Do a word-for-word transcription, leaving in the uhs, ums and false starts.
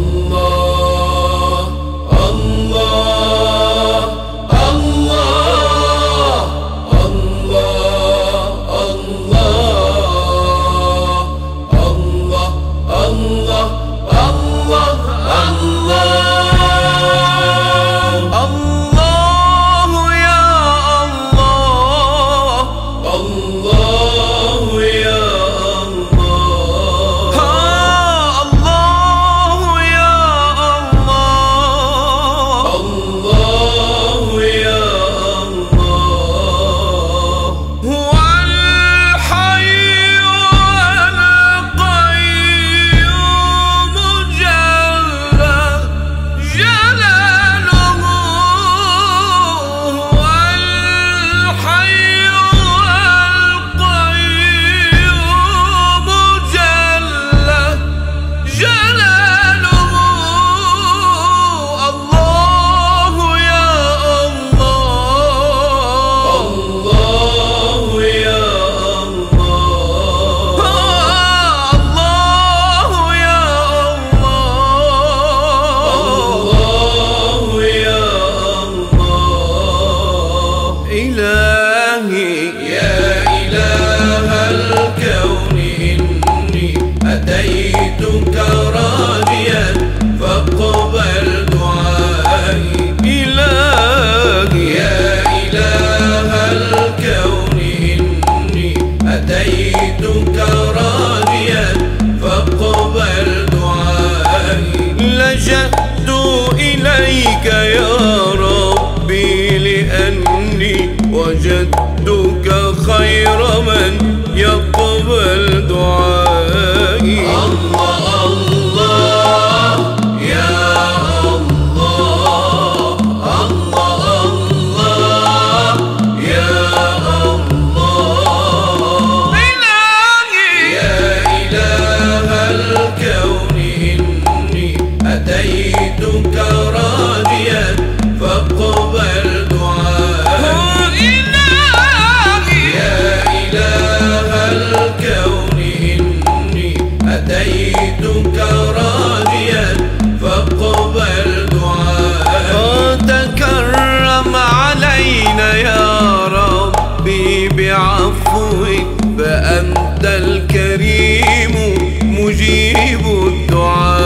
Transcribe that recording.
أتيتك راضيا فاقبل دعائي. إلهي يا إله الكون إني أتيتك راضيا فاقبل دعائي. لجأت إليك يا ربي لأني وجدتك خير من يقبل دعائي. الله الله يا الله، الله الله يا الله. إلهي يا إله الكون إني أتيتك راضيا فاقبل دعائي. إلهي يا إله الكون إني أتيتك راضيا فاقبل دعائي. تكرم علينا يا ربي بعفوك فأنت الكريم مجيب الدعاء.